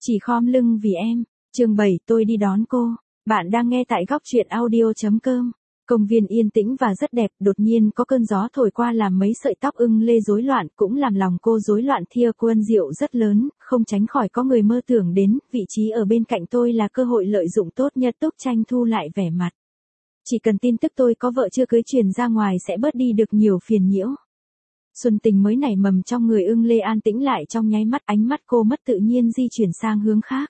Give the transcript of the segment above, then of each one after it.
Chỉ khom lưng vì em. Chương 7 tôi đi đón cô. Bạn đang nghe tại góc truyện audio.com. Công viên yên tĩnh và rất đẹp, đột nhiên có cơn gió thổi qua làm mấy sợi tóc ưng lê rối loạn, cũng làm lòng cô rối loạn. Thia quân rượu rất lớn, không tránh khỏi có người mơ tưởng đến, vị trí ở bên cạnh tôi là cơ hội lợi dụng tốt nhất. Túc Tranh thu lại vẻ mặt. Chỉ cần tin tức tôi có vợ chưa cưới truyền ra ngoài sẽ bớt đi được nhiều phiền nhiễu. Xuân tình mới nảy mầm trong người ưng lê an tĩnh lại trong nháy mắt, ánh mắt cô mất tự nhiên di chuyển sang hướng khác.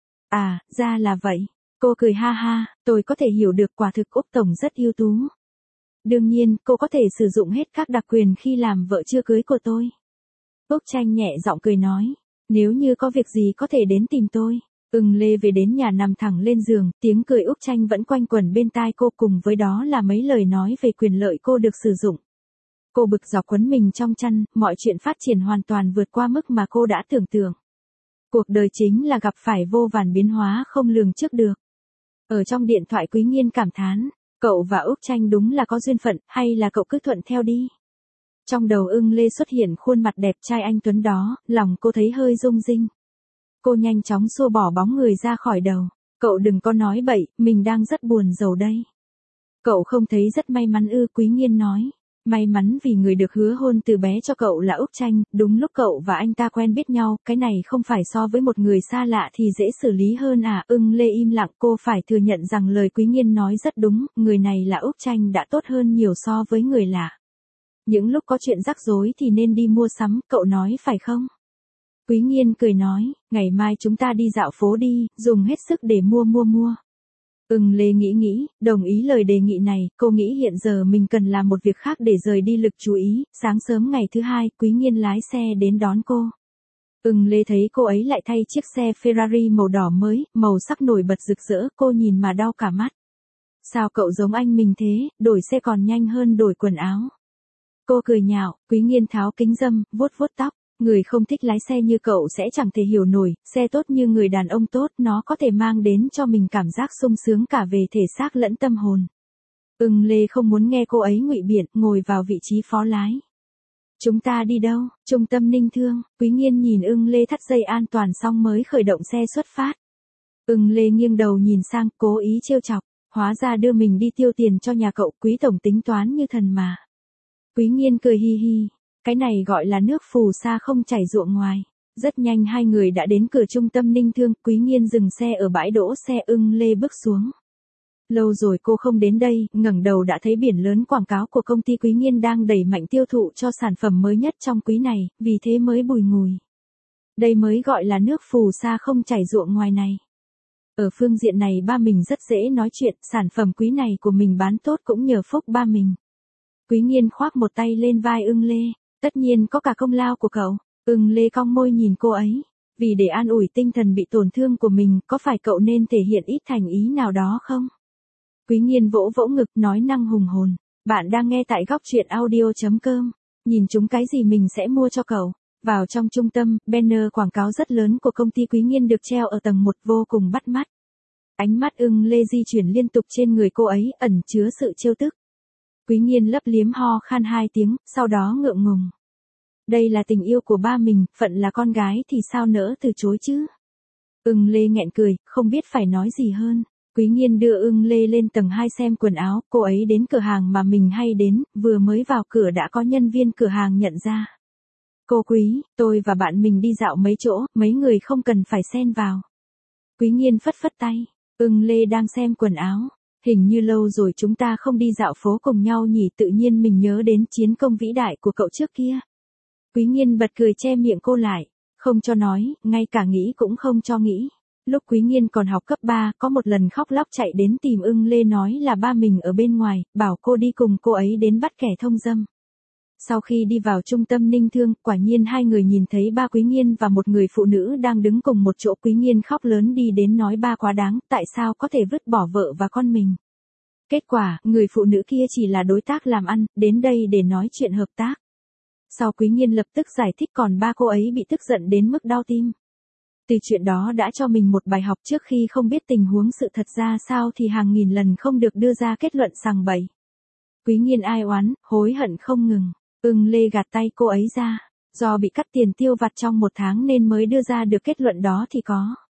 À, ra là vậy. Cô cười ha ha, tôi có thể hiểu được, quả thực Úc Tổng rất ưu tú. Đương nhiên, cô có thể sử dụng hết các đặc quyền khi làm vợ chưa cưới của tôi. Úc Tranh nhẹ giọng cười nói, nếu như có việc gì có thể đến tìm tôi. Ưng lê về đến nhà nằm thẳng lên giường, tiếng cười Úc Tranh vẫn quanh quẩn bên tai cô, cùng với đó là mấy lời nói về quyền lợi cô được sử dụng. Cô bực dọc quấn mình trong chăn, mọi chuyện phát triển hoàn toàn vượt qua mức mà cô đã tưởng tượng. Cuộc đời chính là gặp phải vô vàn biến hóa không lường trước được. Ở trong điện thoại Quý Nghiên cảm thán, cậu và Úc Tranh đúng là có duyên phận, hay là cậu cứ thuận theo đi. Trong đầu ưng lê xuất hiện khuôn mặt đẹp trai anh tuấn đó, lòng cô thấy hơi rung rinh. Cô nhanh chóng xua bỏ bóng người ra khỏi đầu. Cậu đừng có nói bậy, mình đang rất buồn rầu đây. Cậu không thấy rất may mắn ư? Quý Nghiên nói. May mắn vì người được hứa hôn từ bé cho cậu là Úc Tranh, đúng lúc cậu và anh ta quen biết nhau, cái này không phải so với một người xa lạ thì dễ xử lý hơn à? Ưng lê im lặng, cô phải thừa nhận rằng lời Quý Nghiên nói rất đúng, người này là Úc Tranh đã tốt hơn nhiều so với người lạ. Những lúc có chuyện rắc rối thì nên đi mua sắm, cậu nói phải không? Quý Nghiên cười nói, ngày mai chúng ta đi dạo phố đi, dùng hết sức để mua. Ưng lê nghĩ, đồng ý lời đề nghị này, cô nghĩ hiện giờ mình cần làm một việc khác để rời đi lực chú ý. Sáng sớm ngày thứ hai, Quý Nghiên lái xe đến đón cô. Ưng lê thấy cô ấy lại thay chiếc xe Ferrari màu đỏ mới, màu sắc nổi bật rực rỡ, cô nhìn mà đau cả mắt. Sao cậu giống anh mình thế, đổi xe còn nhanh hơn đổi quần áo. Cô cười nhạo, Quý Nghiên tháo kính râm, vuốt tóc. Người không thích lái xe như cậu sẽ chẳng thể hiểu nổi, xe tốt như người đàn ông tốt, nó có thể mang đến cho mình cảm giác sung sướng cả về thể xác lẫn tâm hồn. Ưng lê không muốn nghe cô ấy ngụy biện, ngồi vào vị trí phó lái. Chúng ta đi đâu? Trung tâm Ninh Thương. Quý Nghiên nhìn ưng lê thắt dây an toàn xong mới khởi động xe xuất phát. Ưng lê nghiêng đầu nhìn sang, cố ý trêu chọc, hóa ra đưa mình đi tiêu tiền cho nhà cậu, Quý Tổng tính toán như thần mà. Quý Nghiên cười hi hi. Cái này gọi là nước phù sa không chảy ruộng ngoài. Rất nhanh hai người đã đến cửa trung tâm Ninh Thương, Quý Nghiên dừng xe ở bãi đỗ xe, ưng lê bước xuống. Lâu rồi cô không đến đây, ngẩng đầu đã thấy biển lớn quảng cáo của công ty Quý Nghiên đang đẩy mạnh tiêu thụ cho sản phẩm mới nhất trong quý này, vì thế mới bùi ngùi. Đây mới gọi là nước phù sa không chảy ruộng ngoài này. Ở phương diện này ba mình rất dễ nói chuyện, sản phẩm quý này của mình bán tốt cũng nhờ phúc ba mình. Quý Nghiên khoác một tay lên vai ưng lê. Tất nhiên có cả công lao của cậu. Ưng lê cong môi nhìn cô ấy. Vì để an ủi tinh thần bị tổn thương của mình, có phải cậu nên thể hiện ít thành ý nào đó không? Quý Nghiên vỗ ngực nói năng hùng hồn. Bạn đang nghe tại góc truyện audio.com. Nhìn chúng cái gì mình sẽ mua cho cậu. Vào trong trung tâm, banner quảng cáo rất lớn của công ty Quý Nghiên được treo ở tầng 1 vô cùng bắt mắt. Ánh mắt ưng lê di chuyển liên tục trên người cô ấy, ẩn chứa sự trêu tức. Quý Nghiên lấp liếm ho khan 2 tiếng, sau đó ngượng ngùng. Đây là tình yêu của ba mình, phận là con gái thì sao nỡ từ chối chứ. Ưng lê nghẹn cười, không biết phải nói gì hơn. Quý Nghiên đưa ưng lê lên tầng 2 xem quần áo, cô ấy đến cửa hàng mà mình hay đến, vừa mới vào cửa đã có nhân viên cửa hàng nhận ra. Cô Quý, tôi và bạn mình đi dạo mấy chỗ, mấy người không cần phải xen vào. Quý Nghiên phất tay, ưng lê đang xem quần áo. Hình như lâu rồi chúng ta không đi dạo phố cùng nhau nhỉ, tự nhiên mình nhớ đến chiến công vĩ đại của cậu trước kia. Quý Nghiên bật cười che miệng cô lại, không cho nói, ngay cả nghĩ cũng không cho nghĩ. Lúc Quý Nghiên còn học cấp 3, có một lần khóc lóc chạy đến tìm ưng lê nói là ba mình ở bên ngoài, bảo cô đi cùng cô ấy đến bắt kẻ thông dâm. Sau khi đi vào trung tâm Ninh Thương, quả nhiên hai người nhìn thấy ba Quý Nghiên và một người phụ nữ đang đứng cùng một chỗ. Quý Nghiên khóc lớn đi đến nói ba quá đáng, tại sao có thể vứt bỏ vợ và con mình. Kết quả, người phụ nữ kia chỉ là đối tác làm ăn, đến đây để nói chuyện hợp tác. Sau Quý Nghiên lập tức giải thích, còn ba cô ấy bị tức giận đến mức đau tim. Từ chuyện đó đã cho mình một bài học, trước khi không biết tình huống sự thật ra sao thì hàng nghìn lần không được đưa ra kết luận sằng bậy. Quý Nghiên ai oán, hối hận không ngừng. Ưng lê gạt tay cô ấy ra. Do bị cắt tiền tiêu vặt trong 1 tháng nên mới đưa ra được kết luận đó thì có.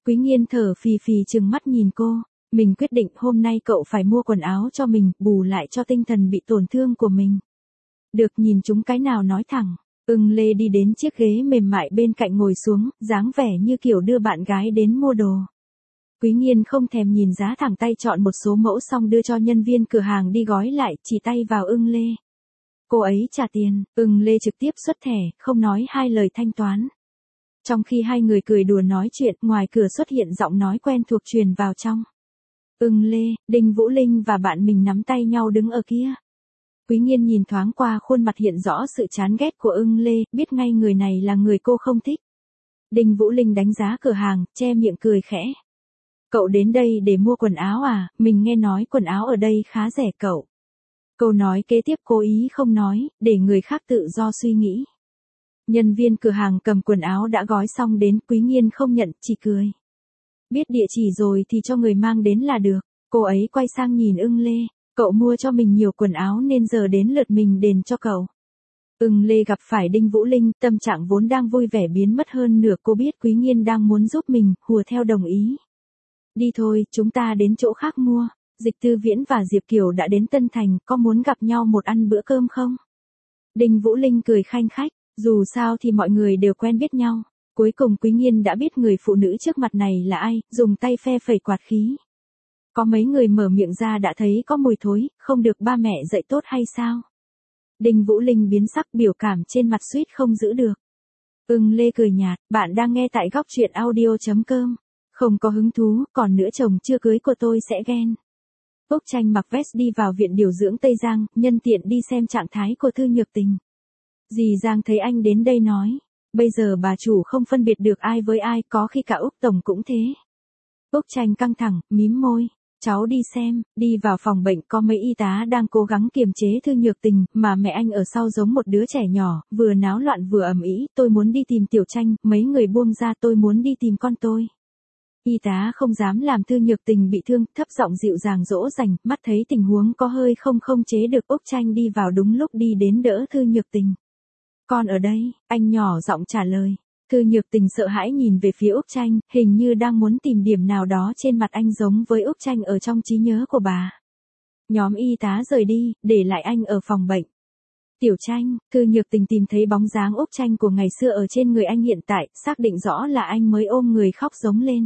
Quý Nghiên thở phì phì trừng mắt nhìn cô. Mình quyết định hôm nay cậu phải mua quần áo cho mình, bù lại cho tinh thần bị tổn thương của mình. Được, nhìn chúng cái nào nói thẳng. Ưng Lê đi đến chiếc ghế mềm mại bên cạnh ngồi xuống, dáng vẻ như kiểu đưa bạn gái đến mua đồ. Quý Nghiên không thèm nhìn giá, thẳng tay chọn một số mẫu xong đưa cho nhân viên cửa hàng đi gói lại, chỉ tay vào Ưng Lê. Cô ấy trả tiền, Ưng Lê trực tiếp xuất thẻ, không nói hai lời thanh toán. Trong khi hai người cười đùa nói chuyện, ngoài cửa xuất hiện giọng nói quen thuộc truyền vào trong. Ưng Lê, Đinh Vũ Linh và bạn mình nắm tay nhau đứng ở kia. Quý Nghiên nhìn thoáng qua khuôn mặt hiện rõ sự chán ghét của Ưng Lê, biết ngay người này là người cô không thích. Đinh Vũ Linh đánh giá cửa hàng, che miệng cười khẽ. Cậu đến đây để mua quần áo à, mình nghe nói quần áo ở đây khá rẻ cậu. Câu nói kế tiếp cố ý không nói, để người khác tự do suy nghĩ. Nhân viên cửa hàng cầm quần áo đã gói xong đến, Quý Nghiên không nhận, chỉ cười. Biết địa chỉ rồi thì cho người mang đến là được. Cô ấy quay sang nhìn Ưng Lê. Cậu mua cho mình nhiều quần áo nên giờ đến lượt mình đền cho cậu. Ưng Lê gặp phải Đinh Vũ Linh, tâm trạng vốn đang vui vẻ biến mất hơn nửa, cô biết Quý Nghiên đang muốn giúp mình, hùa theo đồng ý. Đi thôi, chúng ta đến chỗ khác mua. Dịch Tư Viễn và Diệp Kiều đã đến Tân Thành, có muốn gặp nhau một ăn bữa cơm không? Đinh Vũ Linh cười khanh khách, dù sao thì mọi người đều quen biết nhau. Cuối cùng Quý Nghiên đã biết người phụ nữ trước mặt này là ai, dùng tay phe phẩy quạt khí. Có mấy người mở miệng ra đã thấy có mùi thối, không được ba mẹ dạy tốt hay sao? Đinh Vũ Linh biến sắc, biểu cảm trên mặt suýt không giữ được. Ưng Lê cười nhạt, bạn đang nghe tại góc truyện audio.com. Không có hứng thú, còn nữa chồng chưa cưới của tôi sẽ ghen. Úc Tranh mặc vest đi vào viện điều dưỡng Tây Giang, nhân tiện đi xem trạng thái của Thư Nhược Tình. Dì Giang thấy anh đến đây nói, bây giờ bà chủ không phân biệt được ai với ai, có khi cả Úc Tổng cũng thế. Úc Tranh căng thẳng, mím môi. Cháu đi xem, đi vào phòng bệnh có mấy y tá đang cố gắng kiềm chế Thư Nhược Tình, mà mẹ anh ở sau giống một đứa trẻ nhỏ, vừa náo loạn vừa ầm ĩ, tôi muốn đi tìm Tiểu Tranh, mấy người buông ra, tôi muốn đi tìm con tôi. Y tá không dám làm Thư Nhược Tình bị thương, thấp giọng dịu dàng dỗ dành, mắt thấy tình huống có hơi không chế được, Úc Tranh đi vào đúng lúc đi đến đỡ Thư Nhược Tình. Con ở đây, anh nhỏ giọng trả lời. Thư Nhược Tình sợ hãi nhìn về phía Úc Tranh, hình như đang muốn tìm điểm nào đó trên mặt anh giống với Úc Tranh ở trong trí nhớ của bà. Nhóm y tá rời đi, để lại anh ở phòng bệnh. Tiểu Tranh, Thư Nhược Tình tìm thấy bóng dáng Úc Tranh của ngày xưa ở trên người anh hiện tại, xác định rõ là anh mới ôm người khóc giống lên.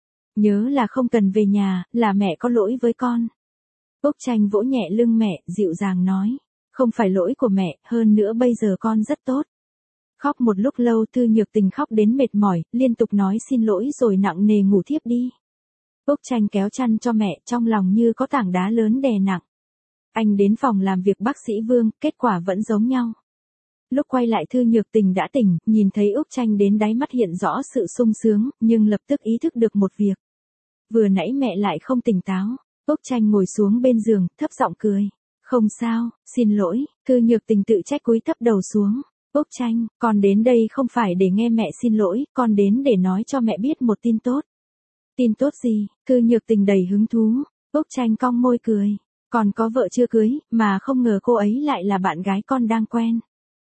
Nhớ là không cần về nhà, là mẹ có lỗi với con. Úc Tranh vỗ nhẹ lưng mẹ, dịu dàng nói. Không phải lỗi của mẹ, hơn nữa bây giờ con rất tốt. Khóc một lúc lâu, Thư Nhược Tình khóc đến mệt mỏi, liên tục nói xin lỗi rồi nặng nề ngủ thiếp đi. Úc Tranh kéo chăn cho mẹ, trong lòng như có tảng đá lớn đè nặng. Anh đến phòng làm việc bác sĩ Vương, kết quả vẫn giống nhau. Lúc quay lại Thư Nhược Tình đã tỉnh, nhìn thấy Úc Tranh đến đáy mắt hiện rõ sự sung sướng, nhưng lập tức ý thức được một việc. Vừa nãy mẹ lại không tỉnh táo. Úc Tranh ngồi xuống bên giường, thấp giọng cười. Không sao, xin lỗi. Thư Nhược Tình tự trách cúi thấp đầu xuống. Úc Tranh, con đến đây không phải để nghe mẹ xin lỗi, con đến để nói cho mẹ biết một tin tốt. Tin tốt gì? Thư Nhược Tình đầy hứng thú. Úc Tranh cong môi cười. Con có vợ chưa cưới, mà không ngờ cô ấy lại là bạn gái con đang quen.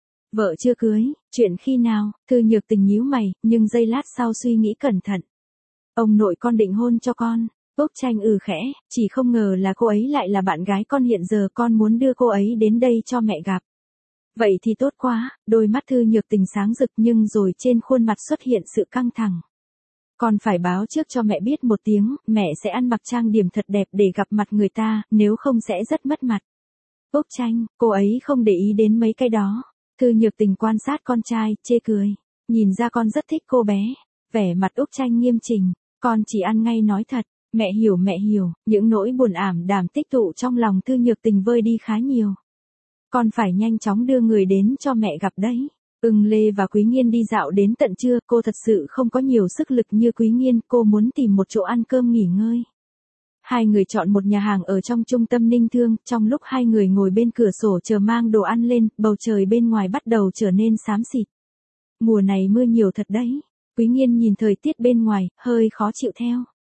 Vợ chưa cưới, chuyện khi nào? Thư Nhược Tình nhíu mày, nhưng giây lát sau suy nghĩ cẩn thận. Ông nội con định hôn cho con. Úc Tranh khẽ, chỉ không ngờ là cô ấy lại là bạn gái con, hiện giờ con muốn đưa cô ấy đến đây cho mẹ gặp. Vậy thì tốt quá, đôi mắt Thư Nhược Tình sáng rực, nhưng rồi trên khuôn mặt xuất hiện sự căng thẳng. Con phải báo trước cho mẹ biết một tiếng, mẹ sẽ ăn mặc trang điểm thật đẹp để gặp mặt người ta, nếu không sẽ rất mất mặt. Úc Tranh, cô ấy không để ý đến mấy cái đó. Thư Nhược Tình quan sát con trai, chê cười. Nhìn ra con rất thích cô bé. Vẻ mặt Úc Tranh nghiêm chỉnh. Con chỉ ăn ngay nói thật. Mẹ hiểu, những nỗi buồn ảm đạm tích tụ trong lòng Thư Nhược Tình vơi đi khá nhiều. Con phải nhanh chóng đưa người đến cho mẹ gặp đấy. Ưng Lê và Quý Nghiên đi dạo đến tận trưa, cô thật sự không có nhiều sức lực như Quý Nghiên, cô muốn tìm một chỗ ăn cơm nghỉ ngơi. Hai người chọn một nhà hàng ở trong trung tâm Ninh Thương, trong lúc hai người ngồi bên cửa sổ chờ mang đồ ăn lên, bầu trời bên ngoài bắt đầu trở nên xám xịt. Mùa này mưa nhiều thật đấy. Quý Nghiên nhìn thời tiết bên ngoài, hơi khó chịu theo.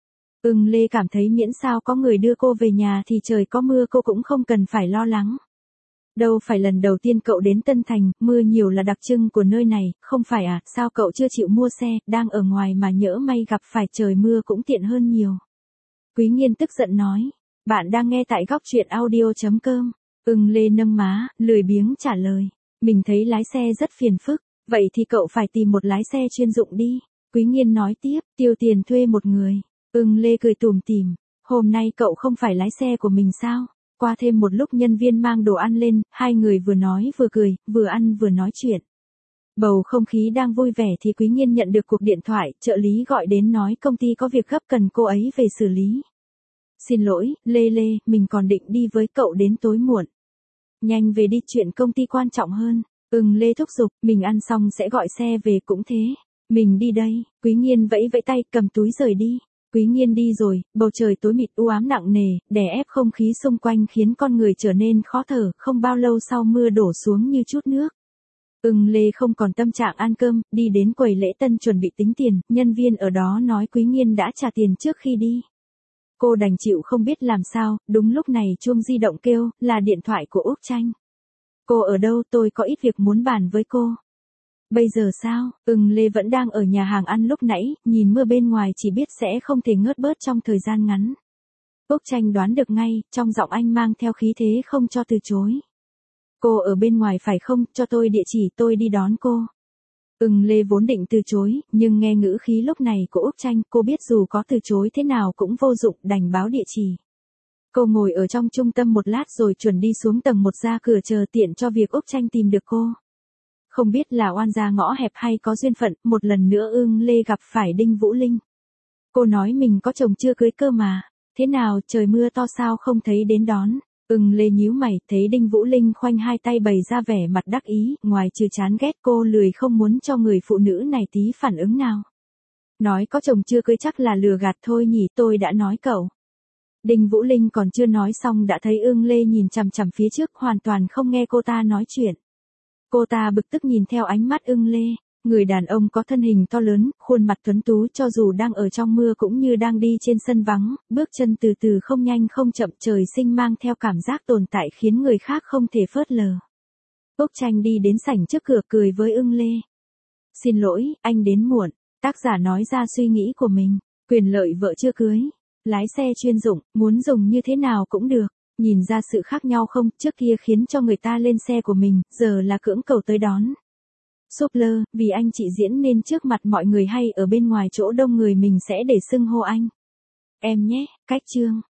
Ưng Lê cảm thấy miễn sao có người đưa cô về nhà thì trời có mưa cô cũng không cần phải lo lắng. Đâu phải lần đầu tiên cậu đến Tân Thành, mưa nhiều là đặc trưng của nơi này, không phải à, sao cậu chưa chịu mua xe, đang ở ngoài mà nhỡ may gặp phải trời mưa cũng tiện hơn nhiều. Quý Nghiên tức giận nói, bạn đang nghe tại góc truyện audio.com. Lê nâng má, lười biếng trả lời, mình thấy lái xe rất phiền phức, vậy thì cậu phải tìm một lái xe chuyên dụng đi. Quý Nghiên nói tiếp, tiêu tiền thuê một người. Lê cười tủm tỉm, hôm nay cậu không phải lái xe của mình sao? Qua thêm một lúc nhân viên mang đồ ăn lên, hai người vừa nói vừa cười, vừa ăn vừa nói chuyện. Bầu không khí đang vui vẻ thì Quý Nghiên nhận được cuộc điện thoại, trợ lý gọi đến nói công ty có việc gấp cần cô ấy về xử lý. Xin lỗi, Lê, mình còn định đi với cậu đến tối muộn. Nhanh về đi, chuyện công ty quan trọng hơn. Lê thúc giục, mình ăn xong sẽ gọi xe về. Cũng thế. Mình đi đây. Quý Nghiên vẫy vẫy tay, cầm túi rời đi. Quý Nghiên đi rồi, bầu trời tối mịt u ám nặng nề, đè ép không khí xung quanh khiến con người trở nên khó thở, không bao lâu sau mưa đổ xuống như chút nước. Lê không còn tâm trạng ăn cơm, đi đến quầy lễ tân chuẩn bị tính tiền, nhân viên ở đó nói Quý Nghiên đã trả tiền trước khi đi. Cô đành chịu không biết làm sao, đúng lúc này chuông di động kêu, là điện thoại của Úc Tranh. Cô ở đâu, tôi có ít việc muốn bàn với cô. Bây giờ sao? Lê vẫn đang ở nhà hàng ăn lúc nãy, nhìn mưa bên ngoài chỉ biết sẽ không thể ngớt bớt trong thời gian ngắn. Úc Tranh đoán được ngay, trong giọng anh mang theo khí thế không cho từ chối. Cô ở bên ngoài phải không, cho tôi địa chỉ tôi đi đón cô. Lê vốn định từ chối, nhưng nghe ngữ khí lúc này của Úc Tranh, cô biết dù có từ chối thế nào cũng vô dụng, đành báo địa chỉ. Cô ngồi ở trong trung tâm một lát rồi chuẩn đi xuống tầng 1 ra cửa chờ tiện cho việc Úc Tranh tìm được cô. Không biết là oan gia ngõ hẹp hay có duyên phận, một lần nữa Lê gặp phải Đinh Vũ Linh. Cô nói mình có chồng chưa cưới cơ mà. Thế nào, trời mưa to sao không thấy đến đón? Lê nhíu mày, thấy Đinh Vũ Linh khoanh hai tay bày ra vẻ mặt đắc ý, ngoài trừ chán ghét cô lười không muốn cho người phụ nữ này tí phản ứng nào. Nói có chồng chưa cưới chắc là lừa gạt thôi nhỉ, tôi đã nói cậu. Đinh Vũ Linh còn chưa nói xong đã thấy Lê nhìn chằm chằm phía trước, hoàn toàn không nghe cô ta nói chuyện. Cô ta bực tức nhìn theo ánh mắt Lê. Người đàn ông có thân hình to lớn, khuôn mặt tuấn tú, cho dù đang ở trong mưa cũng như đang đi trên sân vắng, bước chân từ từ không nhanh không chậm, trời sinh mang theo cảm giác tồn tại khiến người khác không thể phớt lờ. Úc Tranh đi đến sảnh trước cửa cười với Lê. Xin lỗi, anh đến muộn. Tác giả nói ra suy nghĩ của mình. Quyền lợi vợ chưa cưới. Lái xe chuyên dụng, muốn dùng như thế nào cũng được. Nhìn ra sự khác nhau không, trước kia khiến cho người ta lên xe của mình, giờ là cưỡng cầu tới đón. Súp lơ, vì anh chị diễn nên trước mặt mọi người hay ở bên ngoài chỗ đông người mình sẽ để xưng hô anh. Em nhé, cách chương.